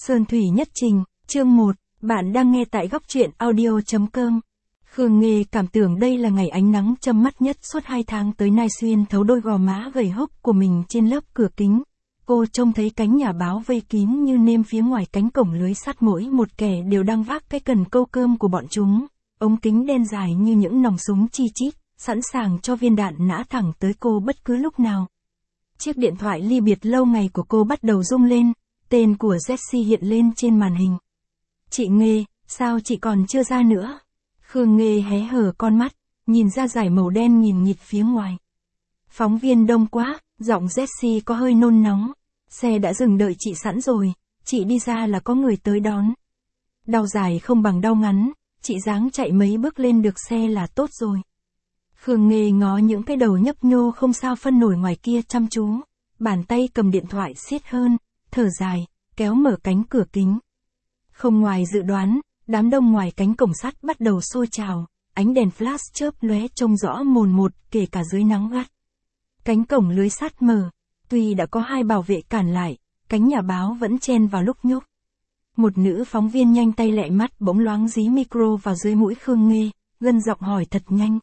Sơn Thủy Nhất Trình, chương 1, bạn đang nghe tại góc truyện audio.com. Khương Nghê cảm tưởng đây là ngày ánh nắng châm mắt nhất suốt 2 tháng tới nay, xuyên thấu đôi gò má gầy hốc của mình trên lớp cửa kính. Cô trông thấy cánh nhà báo vây kín như nêm phía ngoài cánh cổng lưới sắt, mỗi một kẻ đều đang vác cái cần câu cơm của bọn chúng. Ống kính đen dài như những nòng súng chi chít, sẵn sàng cho viên đạn nã thẳng tới cô bất cứ lúc nào. Chiếc điện thoại ly biệt lâu ngày của cô bắt đầu rung lên, tên của Jessie hiện lên trên màn hình. Chị Nghê, sao chị còn chưa ra nữa? Khương Nghê hé hở con mắt, nhìn ra dải màu đen nghìn nghịt phía ngoài. Phóng viên đông quá, giọng Jessie có hơi nôn nóng. Xe đã dừng đợi chị sẵn rồi, chị đi ra là có người tới đón. Đau dài không bằng đau ngắn, chị ráng chạy mấy bước lên được xe là tốt rồi. Khương Nghê ngó những cái đầu nhấp nhô không sao phân nổi ngoài kia chăm chú, bàn tay cầm điện thoại siết hơn, thở dài, kéo mở cánh cửa kính. Không ngoài dự đoán, đám đông ngoài cánh cổng sắt bắt đầu sôi trào, ánh đèn flash chớp lóe trông rõ mồn một kể cả dưới nắng gắt. Cánh cổng lưới sắt mở, tuy đã có 2 bảo vệ cản lại, cánh nhà báo vẫn chen vào lúc nhúc. Một nữ phóng viên nhanh tay lẹ mắt bỗng loáng dí micro vào dưới mũi Khương Nghê, gân giọng hỏi thật nhanh.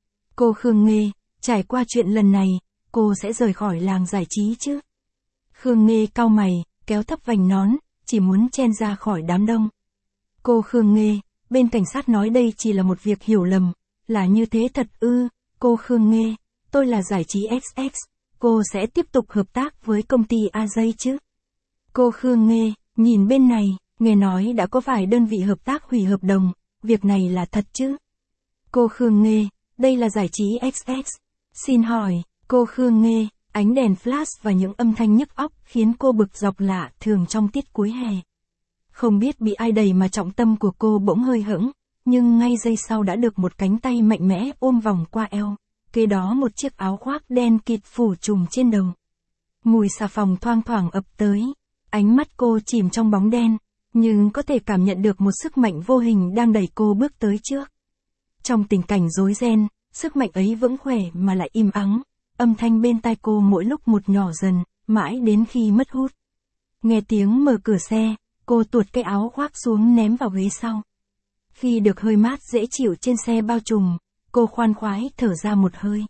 Cô Khương Nghê, trải qua chuyện lần này, cô sẽ rời khỏi làng giải trí chứ? Khương Nghê cau mày, kéo thấp vành nón, chỉ muốn chen ra khỏi đám đông. Cô Khương Nghê, bên cảnh sát nói đây chỉ là một việc hiểu lầm, là như thế thật ư? Cô Khương Nghê, tôi là giải trí XX, cô sẽ tiếp tục hợp tác với công ty AJ chứ? Cô Khương Nghê, nhìn bên này, nghe nói đã có vài đơn vị hợp tác hủy hợp đồng, việc này là thật chứ? Cô Khương Nghê, đây là giải trí XX. Xin hỏi, cô Khương Nghê, ánh đèn flash và những âm thanh nhức óc khiến cô bực dọc lạ thường trong tiết cuối hè. Không biết bị ai đẩy mà trọng tâm của cô bỗng hơi hững, nhưng ngay giây sau đã được một cánh tay mạnh mẽ ôm vòng qua eo, kế đó một chiếc áo khoác đen kịt phủ trùm trên đầu. Mùi xà phòng thoang thoảng ập tới, ánh mắt cô chìm trong bóng đen, nhưng có thể cảm nhận được một sức mạnh vô hình đang đẩy cô bước tới trước. Trong tình cảnh rối ren, sức mạnh ấy vững khỏe mà lại im ắng, âm thanh bên tai cô mỗi lúc một nhỏ dần, mãi đến khi mất hút. Nghe tiếng mở cửa xe, cô tuột cái áo khoác xuống ném vào ghế sau. Khi được hơi mát dễ chịu trên xe bao trùm, cô khoan khoái thở ra một hơi.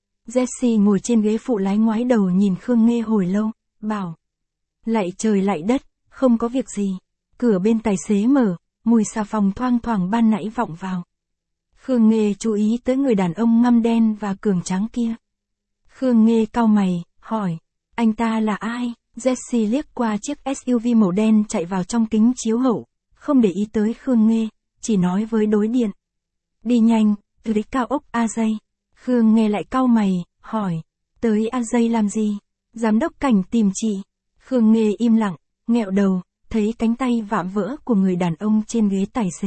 Jessie ngồi trên ghế phụ lái ngoái đầu nhìn Khương Nghê hồi lâu, bảo. Lạy trời lạy đất, không có việc gì. Cửa bên tài xế mở, mùi xà phòng thoang thoảng ban nãy vọng vào. Khương Nghê chú ý tới người đàn ông ngăm đen và cường tráng kia. Khương Nghê cau mày, hỏi, anh ta là ai? Jessie liếc qua chiếc SUV màu đen chạy vào trong kính chiếu hậu, không để ý tới Khương Nghê, chỉ nói với đối điện. Đi nhanh, tới cao ốc AJ. Khương Nghê lại cau mày, hỏi, tới AJ làm gì? Giám đốc cảnh tìm chị. Khương Nghê im lặng, nghẹo đầu, thấy cánh tay vạm vỡ của người đàn ông trên ghế tài xế.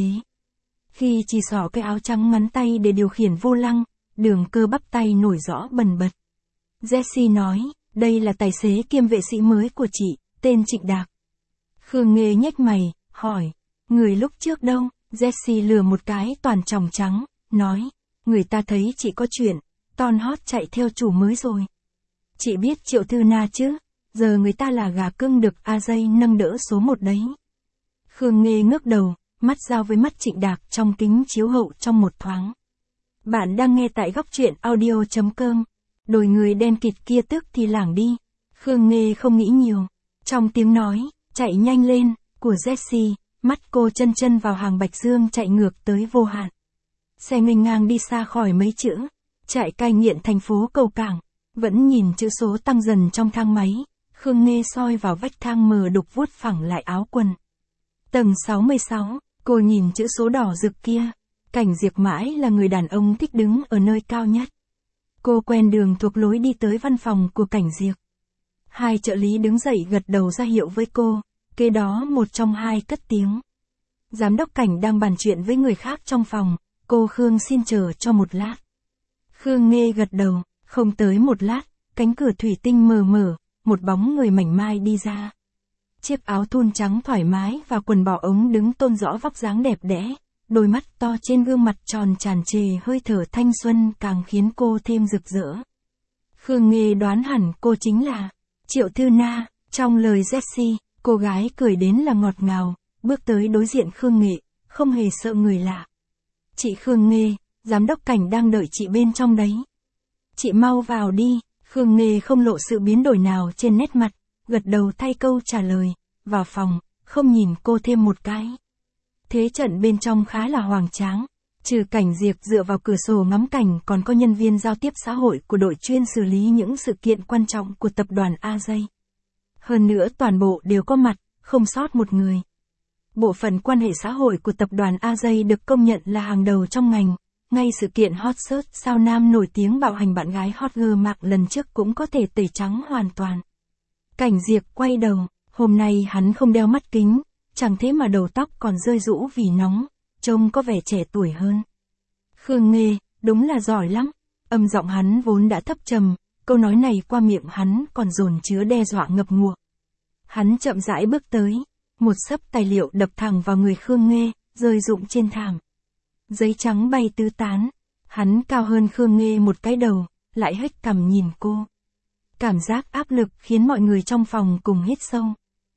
Khi chỉ xỏ cái áo trắng ngắn tay để điều khiển vô lăng, đường cơ bắp tay nổi rõ bần bật. Jessie nói, đây là tài xế kiêm vệ sĩ mới của chị, tên Trịnh Đạc. Khương Nghê nhếch mày, hỏi, người lúc trước đâu? Jessie lừa một cái toàn tròng trắng, nói, người ta thấy chị có chuyện, Ton Hot chạy theo chủ mới rồi. Chị biết Triệu Thư Na chứ, giờ người ta là gà cưng được AJ nâng đỡ số 1 đấy. Khương Nghê ngước đầu, mắt giao với mắt Trịnh Đạc trong kính chiếu hậu trong một thoáng. Bạn đang nghe tại góc truyện audio.com. Đôi người đen kịt kia tức thì lảng đi. Khương Nghê không nghĩ nhiều. Trong tiếng nói, chạy nhanh lên, của Jessie, mắt cô chân chân vào hàng Bạch Dương chạy ngược tới vô hạn. Xe nghênh ngang đi xa khỏi mấy chữ, chạy cai nghiện thành phố cầu cảng, vẫn nhìn chữ số tăng dần trong thang máy. Khương Nghê soi vào vách thang mờ đục vuốt phẳng lại áo quần. Tầng 66, cô nhìn chữ số đỏ rực kia. Cảnh Diệp mãi là người đàn ông thích đứng ở nơi cao nhất. Cô quen đường thuộc lối đi tới văn phòng của Cảnh Diệp. 2 trợ lý đứng dậy gật đầu ra hiệu với cô, kế đó một trong 2 cất tiếng. Giám đốc Cảnh đang bàn chuyện với người khác trong phòng, cô Khương xin chờ cho một lát. Khương Nghê gật đầu, không tới một lát, cánh cửa thủy tinh mờ mở, một bóng người mảnh mai đi ra. Chiếc áo thun trắng thoải mái và quần bò ống đứng tôn rõ vóc dáng đẹp đẽ. Đôi mắt to trên gương mặt tròn tràn trề hơi thở thanh xuân càng khiến cô thêm rực rỡ. Khương Nghê đoán hẳn cô chính là Triệu Thư Na. Trong lời Jessie, Cô gái cười đến là ngọt ngào, bước tới đối diện Khương Nghệ, không hề sợ người lạ. Chị Khương Nghê, giám đốc Cảnh đang đợi chị bên trong đấy. Chị mau vào đi. Khương Nghê không lộ sự biến đổi nào trên nét mặt, gật đầu thay câu trả lời, vào phòng, không nhìn cô thêm một cái. Thế trận bên trong khá là hoành tráng, trừ Cảnh Diệp dựa vào cửa sổ ngắm cảnh còn có nhân viên giao tiếp xã hội của đội chuyên xử lý những sự kiện quan trọng của tập đoàn AJ. Hơn nữa toàn bộ đều có mặt, không sót một người. Bộ phận quan hệ xã hội của tập đoàn AJ được công nhận là hàng đầu trong ngành. Ngay sự kiện hot search sao nam nổi tiếng bạo hành bạn gái hot girl Mạc lần trước cũng có thể tẩy trắng hoàn toàn. Cảnh Diệp quay đầu, hôm nay hắn không đeo mắt kính, chẳng thế mà đầu tóc còn rơi rũ vì nóng, trông có vẻ trẻ tuổi hơn. Khương Nghê, đúng là giỏi lắm. Âm giọng hắn vốn đã thấp trầm, câu nói này qua miệng hắn còn dồn chứa đe dọa ngập ngụa. Hắn chậm rãi bước tới, một xấp tài liệu đập thẳng vào người Khương Nghê, rơi rụng trên thảm. Giấy trắng bay tứ tán, hắn cao hơn Khương Nghê một cái đầu, lại hếch cằm nhìn cô. Cảm giác áp lực khiến mọi người trong phòng cùng hít sâu.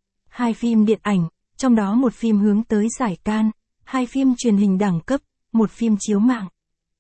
2 phim điện ảnh, trong đó một phim hướng tới giải Cannes, 2 phim truyền hình đẳng cấp, 1 phim chiếu mạng.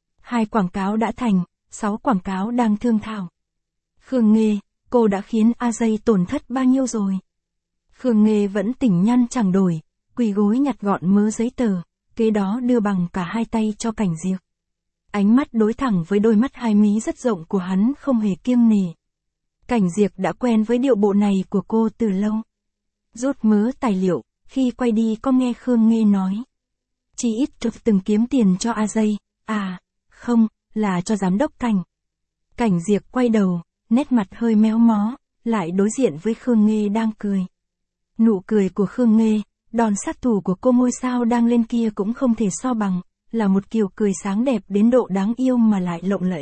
2 quảng cáo đã thành, 6 quảng cáo đang thương thảo. Khương Nghê, cô đã khiến AJ tổn thất bao nhiêu rồi? Khương Nghê vẫn tỉnh nhăn chẳng đổi, quỳ gối nhặt gọn mớ giấy tờ, kế đó đưa bằng cả 2 tay cho Cảnh Diệp. Ánh mắt đối thẳng với đôi mắt 2 mí rất rộng của hắn không hề kiêng nể. Cảnh Diệp đã quen với điệu bộ này của cô từ lâu. Rút mớ tài liệu, khi quay đi có nghe Khương Nghê nói. Chỉ ít từng kiếm tiền cho AJ, à, không, là cho giám đốc Cảnh. Cảnh Diệp quay đầu, nét mặt hơi méo mó, lại đối diện với Khương Nghê đang cười. Nụ cười của Khương Nghê, đòn sát thủ của cô ngôi sao đang lên kia cũng không thể so bằng, là một kiểu cười sáng đẹp đến độ đáng yêu mà lại lộng lẫy.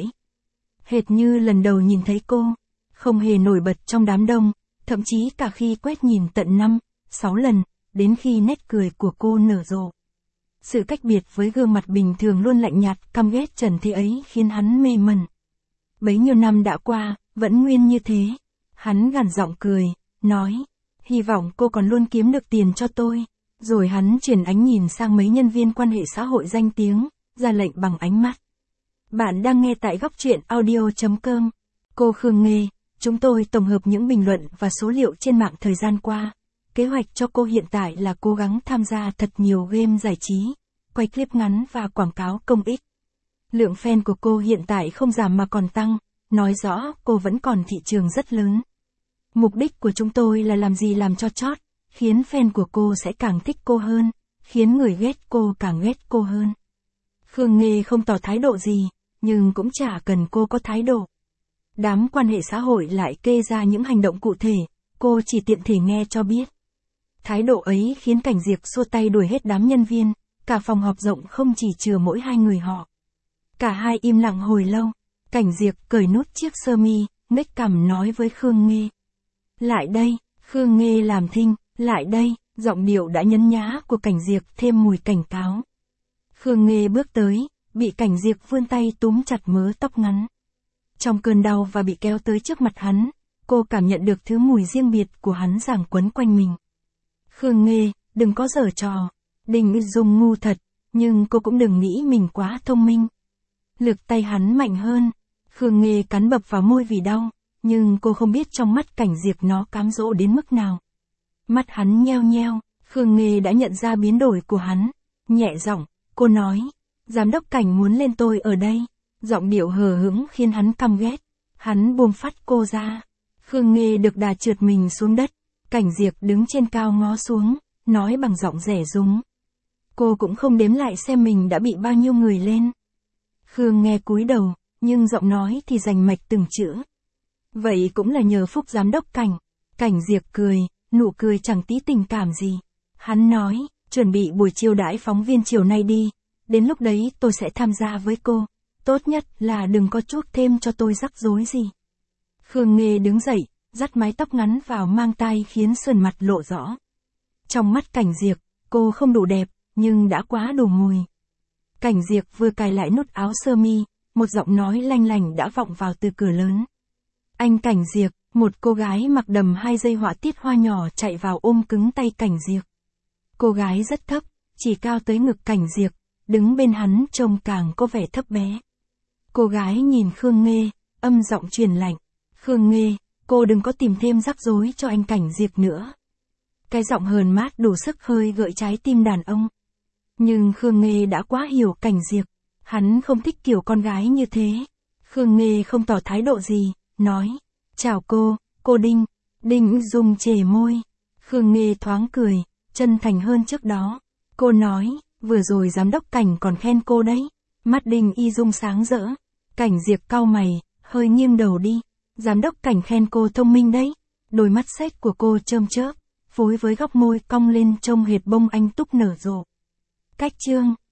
Hệt như lần đầu nhìn thấy cô, không hề nổi bật trong đám đông, thậm chí cả khi quét nhìn tận 5, 6 lần, đến khi nét cười của cô nở rộ. Sự cách biệt với gương mặt bình thường luôn lạnh nhạt, căm ghét trần thế ấy khiến hắn mê mẩn. Bấy nhiêu năm đã qua, vẫn nguyên như thế. Hắn gằn giọng cười, nói, hy vọng cô còn luôn kiếm được tiền cho tôi. Rồi hắn chuyển ánh nhìn sang mấy nhân viên quan hệ xã hội danh tiếng, ra lệnh bằng ánh mắt. Bạn đang nghe tại góc truyện audio.com. Cô Khương Nghê, chúng tôi tổng hợp những bình luận và số liệu trên mạng thời gian qua. Kế hoạch cho cô hiện tại là cố gắng tham gia thật nhiều game giải trí, quay clip ngắn và quảng cáo công ích. Lượng fan của cô hiện tại không giảm mà còn tăng, nói rõ cô vẫn còn thị trường rất lớn. Mục đích của chúng tôi là làm gì làm cho chót, khiến fan của cô sẽ càng thích cô hơn, khiến người ghét cô càng ghét cô hơn. Khương Nghê không tỏ thái độ gì, nhưng cũng chả cần cô có thái độ. Đám quan hệ xã hội lại kê ra những hành động cụ thể, cô chỉ tiện thể nghe cho biết. Thái độ ấy khiến Cảnh Diệp xua tay đuổi hết đám nhân viên, cả phòng họp rộng không chỉ chừa mỗi 2 người họ. Cả hai im lặng hồi lâu, Cảnh Diệp cởi nút chiếc sơ mi, nhếch cằm nói với Khương Nghê. Lại đây, Khương Nghê làm thinh, lại đây, giọng điệu đã nhấn nhá của Cảnh Diệp thêm mùi cảnh cáo. Khương Nghê bước tới, bị Cảnh Diệp vươn tay túm chặt mớ tóc ngắn. Trong cơn đau và bị kéo tới trước mặt hắn, cô cảm nhận được thứ mùi riêng biệt của hắn giằng quấn quanh mình. Khương Nghê, đừng có giở trò. Đình Dung ngu thật, nhưng cô cũng đừng nghĩ mình quá thông minh. Lực tay hắn mạnh hơn. Khương Nghê cắn bập vào môi vì đau, nhưng cô không biết trong mắt Cảnh Diệp nó cám dỗ đến mức nào. Mắt hắn nheo nheo, Khương Nghê đã nhận ra biến đổi của hắn. Nhẹ giọng, cô nói, giám đốc Cảnh muốn lên tôi ở đây. Giọng điệu hờ hững khiến hắn căm ghét. Hắn buông phát cô ra. Khương Nghê được đà trượt mình xuống đất. Cảnh Diệp đứng trên cao ngó xuống, nói bằng giọng rẻ rúng. Cô cũng không đếm lại xem mình đã bị bao nhiêu người lên. Khương nghe cúi đầu, nhưng giọng nói thì rành mạch từng chữ. Vậy cũng là nhờ phúc giám đốc Cảnh. Cảnh Diệp cười, nụ cười chẳng tí tình cảm gì. Hắn nói, chuẩn bị buổi chiêu đãi phóng viên chiều nay đi. Đến lúc đấy tôi sẽ tham gia với cô. Tốt nhất là đừng có chuốc thêm cho tôi rắc rối gì. Khương Nghê đứng dậy, dắt mái tóc ngắn vào mang tai khiến sườn mặt lộ rõ. Trong mắt Cảnh Diệp, cô không đủ đẹp, nhưng đã quá đủ mùi. Cảnh Diệp vừa cài lại nút áo sơ mi, một giọng nói lanh lành đã vọng vào từ cửa lớn. Anh Cảnh Diệp, Một cô gái mặc đầm 2 dây họa tiết hoa nhỏ chạy vào ôm cứng tay Cảnh Diệp. Cô gái rất thấp, chỉ cao tới ngực Cảnh Diệp, đứng bên hắn trông càng có vẻ thấp bé. Cô gái nhìn Khương Nghê, âm giọng truyền lạnh. Khương Nghê, cô đừng có tìm thêm rắc rối cho anh Cảnh Diệp nữa. Cái giọng hờn mát đủ sức hơi gợi trái tim đàn ông. Nhưng Khương Nghê đã quá hiểu Cảnh Diệp. Hắn không thích kiểu con gái như thế. Khương Nghê không tỏ thái độ gì, nói. Chào cô Đinh. Đinh Dung chề môi. Khương Nghê thoáng cười, chân thành hơn trước đó. Cô nói, vừa rồi giám đốc Cảnh còn khen cô đấy. Mắt Đinh Y Dung sáng rỡ. Cảnh Diệp cau mày, hơi nghiêng đầu đi. Giám đốc Cảnh khen cô thông minh đấy. Đôi mắt xếch của cô chớm chớp, phối với góc môi cong lên trông hệt bông anh túc nở rộ. Cách chương